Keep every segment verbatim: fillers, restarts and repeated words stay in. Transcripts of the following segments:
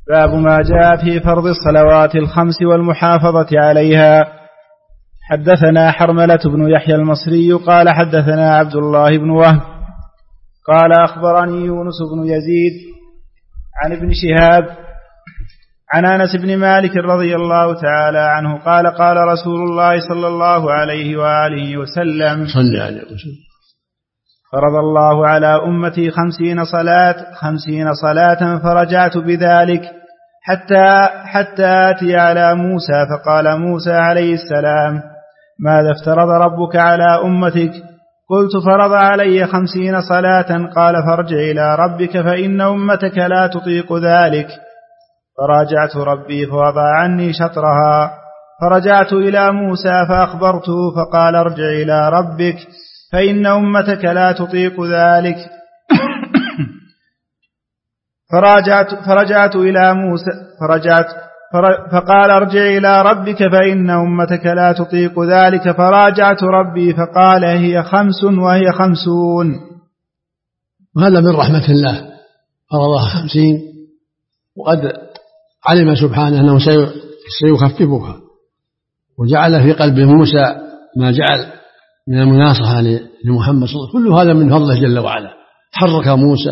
باب ما جاء في فرض الصلوات الخمس والمحافظة عليها. حدثنا حرملة بن يحيى المصري قال حدثنا عبد الله بن وهب قال أخبرني يونس بن يزيد عن ابن شهاب عن أنس بن مالك رضي الله تعالى عنه قال قال رسول الله صلى الله عليه وآله وسلم صلى عليه وسلم فرض الله على أمتي خمسين صلاة خمسين صلاة فرجعت بذلك حتى حتى آتي على موسى فقال موسى عليه السلام ماذا افترض ربك على أمتك؟ قلت فرض علي خمسين صلاة. قال فارجع إلى ربك فإن أمتك لا تطيق ذلك. فراجعت ربي فوضع عني شطرها. فرجعت إلى موسى فأخبرته فقال ارجع إلى ربك فإن أمتك لا تطيق ذلك. فرجعت, فرجعت إلى موسى فرجعت فقال ارجع إلى ربك فإن أمتك لا تطيق ذلك. فراجعت ربي فقال هي خمس وهي خمسون. وهذا من رحمة الله فرضها خمسين وقد علم سبحانه أنه سيخففها وجعل في قلب موسى ما جعل من المناصحة لمحمد صلى الله عليه وسلم. كل هذا من فضله جل وعلا. حرك موسى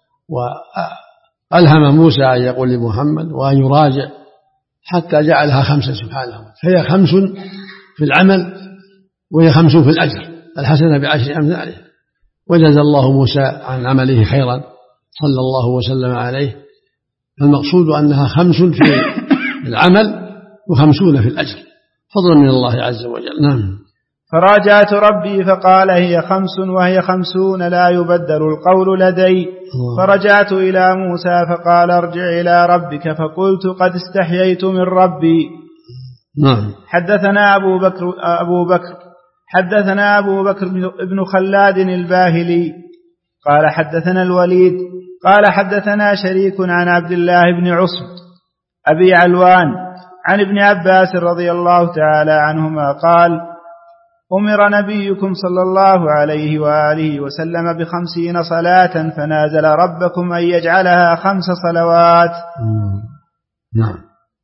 وألهم موسى أن يقول لمحمد وأن يراجع حتى جعلها خمسة سبحانه. فهي خمس في العمل وهي خمس في الأجر الحسنة بعشر أمثالها. وجزى الله موسى عن عمله خيرا صلى الله وسلم عليه. المقصود أنها خمس في العمل وخمسون في الأجر فضلا من الله عز وجل. نعم. فراجعت ربي فقال هي خمس وهي خمسون لا يبدل القول لدي. فرجعت إلى موسى فقال ارجع إلى ربك فقلت قد استحييت من ربي. نعم. حدثنا أبو بكر, أبو بكر حدثنا أبو بكر بن خلاد الباهلي قال حدثنا الوليد قال حدثنا شريك عن عبد الله بن عصم أبي علوان عن ابن عباس رضي الله تعالى عنهما قال أمر نبيكم صلى الله عليه وآله وسلم بخمسين صلاة فنازل ربكم أن يجعلها خمس صلوات. نعم.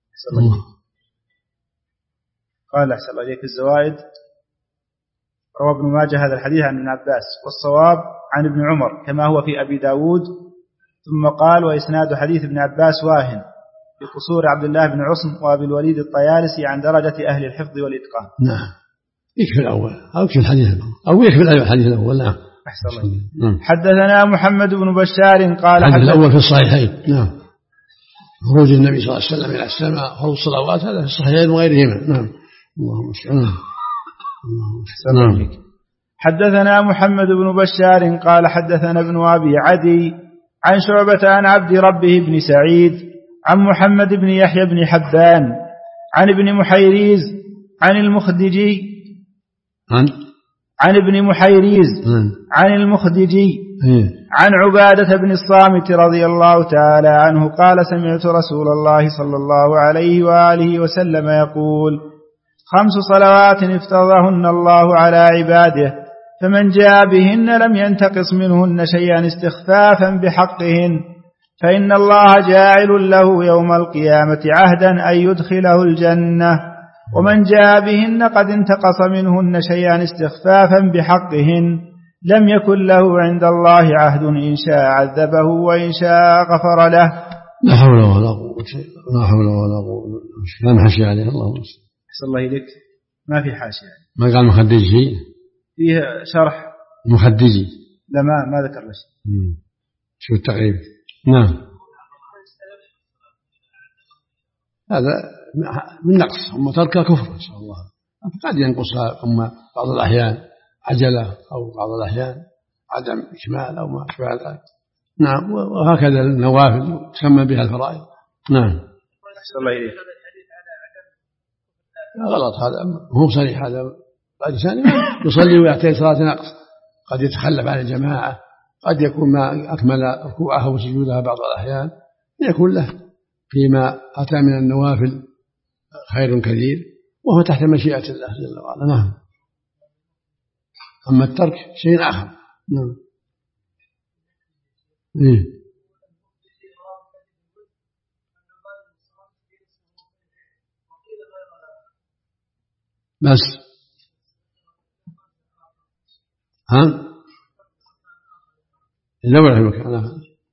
قال أحسن الله إليك الزوائد روى ابن ماجه هذا الحديث عن ابن عباس والصواب عن ابن عمر كما هو في أبي داود. ثم قال وإسناد حديث ابن عباس واهن بقصور عبد الله بن عصم وأبي الوليد الطيالسي عن درجة أهل الحفظ والإتقان. نعم. يكفي الأول أو يكفي الحديث الأول أو يكفي الحديث الأول. نعم. أحسن الله. حدثنا محمد بن بشار قال الحديث الأول في الصحيحين. نعم. خروج النبي صلى الله عليه وسلم إلى السماء فرض الصلوات هذا في الصحيحين وغيرهما. نعم. اللهم صل على محمد. حدثنا محمد بن بشار قال حدثنا ابن أبي عدي عن شعبة عن عبد ربه بن سعيد عن محمد بن يحيى بن حبان عن ابن محيريز عن المخدجي عن عن ابن محيريز عن المخدجي عن عبادة بن الصامت رضي الله تعالى عنه قال سمعت رسول الله صلى الله عليه وآله وسلم يقول خمس صلوات افترضهن الله على عباده فمن جاء بهن لم ينتقص منهن شيئا استخفافا بحقهن فإن الله جاعل له يوم القيامة عهدا أن يدخله الجنة ومن جاء بهن قد انتقص منهن شيئا استخفافا بحقهن لم يكن له عند الله عهد إن شاء عذبه وإن شاء غفر له. لا حول ولا قوة لا حول ولا قوة. لا حاشية عليه. الله أحسن الله إليك. ما في حاشية ما قال مخدجي شيء فيه شرح مخدجي لا ما ما ذكر له شيء. شو التقريب. نعم. هذا من نقص أما ترك كفر إن شاء الله. قد ينقصها أما بعض الأحيان عجلة أو بعض الأحيان عدم إكمال أو ما شابه ذلك. نعم. وهكذا النوافل تسمى بها الفرائض. نعم. أحسن الله إليك. غلط هذا هو صريح. هذا بعد ثاني يصلي ويعتاد صلاة نقص قد يتخلف عن الجماعة قد يكون ما أكمل ركوعها وسجودها بعض الأحيان يكون له فيما أتى من النوافل خير كثير وهو تحت مشيئة الله جل وعلا. نعم. أما الترك شيء آخر. نعم. إيه. بس ها لو المكان.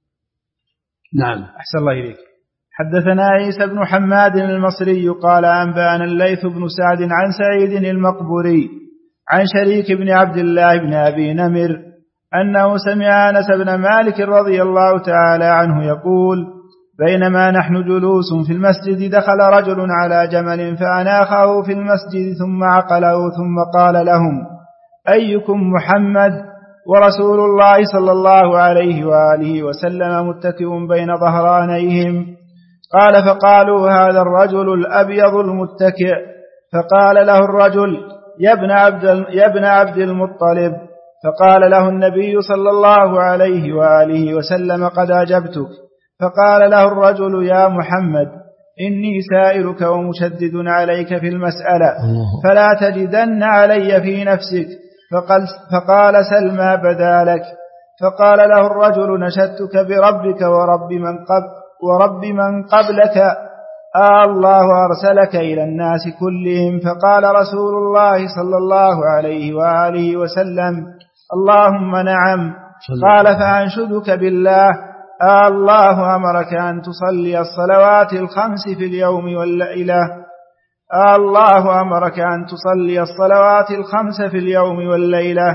نعم. أحسن الله إليك. حدثنا عيسى بن حماد المصري قال أنبأنا الليث بن سعد عن سعيد المقبوري عن شريك بن عبد الله بن أبي نمر أنه سمع أنس بن مالك رضي الله تعالى عنه يقول بينما نحن جلوس في المسجد دخل رجل على جمل فأناخه في المسجد ثم عقله ثم قال لهم أيكم محمد ورسول الله صلى الله عليه وآله وسلم متكئ بين ظهرانيهم. قال فقالوا هذا الرجل الأبيض المتكئ. فقال له الرجل يا ابن عبد, يا ابن عبد المطلب. فقال له النبي صلى الله عليه وآله وسلم قد أجبتك. فقال له الرجل يا محمد إني سائلك ومشدد عليك في المسألة فلا تجدن علي في نفسك. فقال, فقال سل ما بدا لك. فقال له الرجل نشدتك بربك ورب من, قب ورب من قبلك آه الله أرسلك إلى الناس كلهم. فقال رسول الله صلى الله عليه وآله وسلم اللهم نعم. قال فأنشدك بالله آه الله أمرك أن تصلي الصلوات الخمس في اليوم والليلة آه الله أمرك أن تصلي الصلوات الخمس في اليوم والليلة.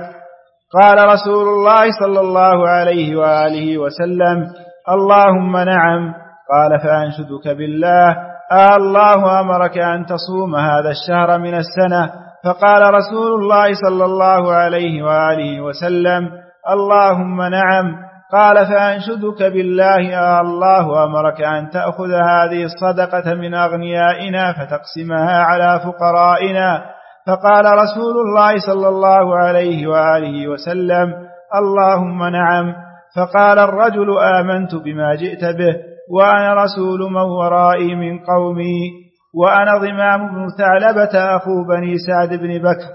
قال رسول الله صلى الله عليه وآله وسلم اللهم نعم. قال فأنشدك بالله آه الله أمرك أن تصوم هذا الشهر من السنة. فقال رسول الله صلى الله عليه وآله وسلم اللهم نعم. قال فأنشدك بالله آه الله أمرك أن تأخذ هذه الصدقة من أغنيائنا فتقسمها على فقرائنا. فقال رسول الله صلى الله عليه وآله وسلم اللهم نعم. فقال الرجل آمنت بما جئت به وأنا رسول من ورائي من قومي وأنا ضمام بن ثعلبة أخو بني سعد بن بكر.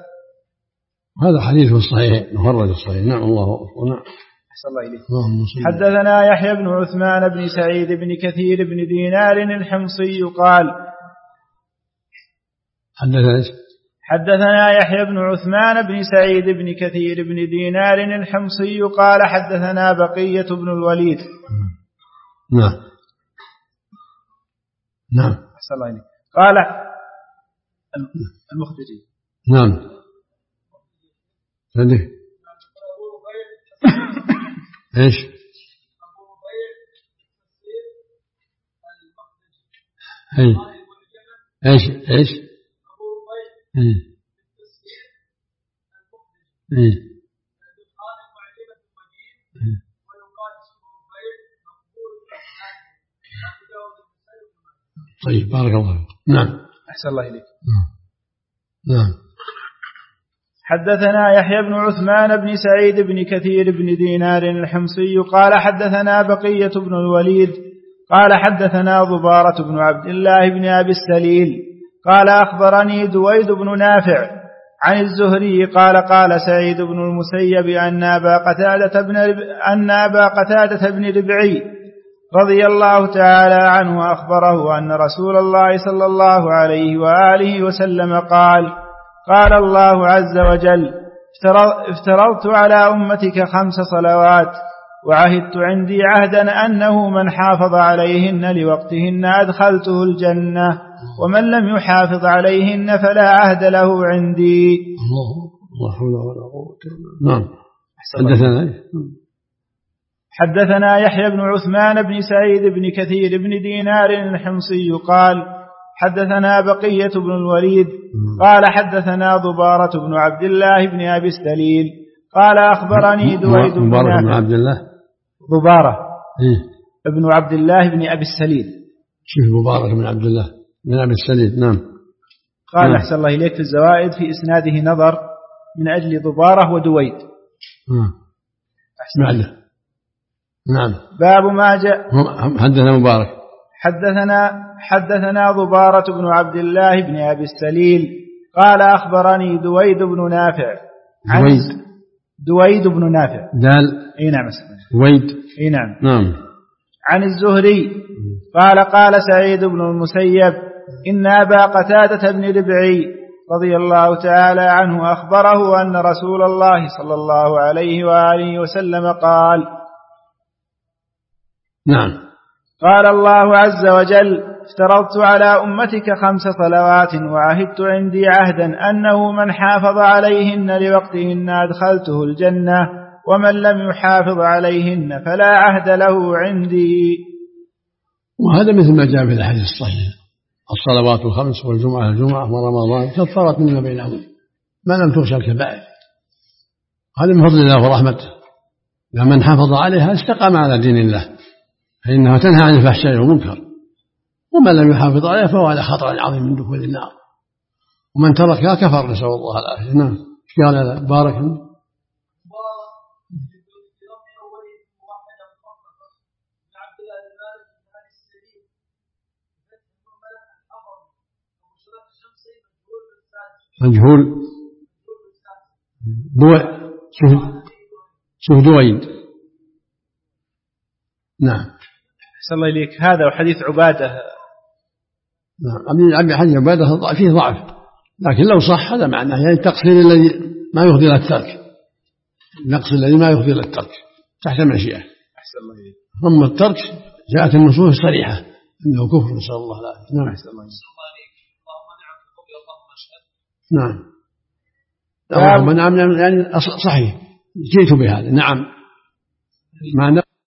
هذا حديث صحيح مخرج الصحيح. نعم الله أكبر. أحسن الله إليك. حدثنا يحيى بن عثمان بن سعيد بن كثير بن دينار الحمصي قال حدثنا حدثنا يحيى بن عثمان بن سعيد بن كثير بن دينار الحمصي قال حدثنا بقية بن الوليد. نعم نعم. أحسن الله إليك. قال المخرجي. نعم صدق ايش ايش ايش ايش ايش طيب بارك الله. نعم. أحسن الله إليك. نعم. حدثنا يحيى بن عثمان بن سعيد بن كثير بن دينار الحمصي قال حدثنا بقية بن الوليد قال حدثنا ضبارة بن عبد الله بن أبي السليل قال أخبرني دويد بن نافع عن الزهري قال قال سعيد بن المسيب أن أبا قتادة بن أن أبا قتادة بن ربعي رضي الله تعالى عنه أخبره أن رسول الله صلى الله عليه وآله وسلم قال قال الله عز وجل افترضت على أمتك خمس صلوات وعهدت عندي عهدا أنه من حافظ عليهن لوقتهن أدخلته الجنة ومن لم يحافظ عليهن فلا عهد له عندي. الله حول ولا قوة إلا بالله. نعم. حدثنا حدثنا يحيى بن عثمان بن سعيد بن كثير بن دينار الحمصي قال حدثنا بقية بن الوليد قال حدثنا ضبارة بن عبد الله بن أبي السليل قال أخبرني دويد بن عبد الله ضبارة إيه؟ ابن عبد الله بن أبي السليل. شوف مبارك بن عبد الله بن أبي السليل. نعم. قال أحسن الله إليك في الزوائد في إسناده نظر من أجل ضبارة ودويد. أحسن الله. نعم. باب ما جاء. حدثنا مبارك حدثنا حدثنا ضبارة بن عبد الله بن أبي السليل قال أخبرني دويد بن نافع عن دويد دويد بن نافع دال اي نعم دويد اي نعم نعم عن الزهري قال قال سعيد بن المسيب إن أبا قتادة بن ربعي رضي الله تعالى عنه أخبره أن رسول الله صلى الله عليه وآله وسلم قال: نعم. قال الله عز وجل: افترضت على أمتك خمس صلوات وعهدت عندي عهدا أنه من حافظ عليهن لوقتهن أدخلته الجنة ومن لم يحافظ عليهن فلا عهد له عندي. وهذا مثل ما جاء في الحديث الصحيح: الصلوات الخمس والجمعة الجمعة ورمضان كفارة مما بينهم ما لم تغش الكبائر. هذا من فضل الله ورحمته، لمن حافظ عليها استقام على دين الله، فإنها تنهى عن الفحشاء والمنكر، ومن لم يحافظ عليها فهو على خطر عظيم من دخول النار، ومن تركها كفر، نسأل الله العافية. نعم. قال هذا بارك الله. مجهول شوف دويد. نعم. أحسن الله إليك. هذا وحديث عبادة. نعم. حديث عبادة فيه ضعف، لكن لو صح هذا معناه يعني التقصير الذي ما يفضي إلى الترك، النقص الذي ما يفضي إلى الترك تحت مشيئة. أحسن الله إليك. أما الترك جاءت النصوص صريحة أنه كفر، نسأل الله العافية. نعم. أحسن الله إليك. نعم. نعم. نعم يعني صحيح، جئت بهذا. نعم. معنى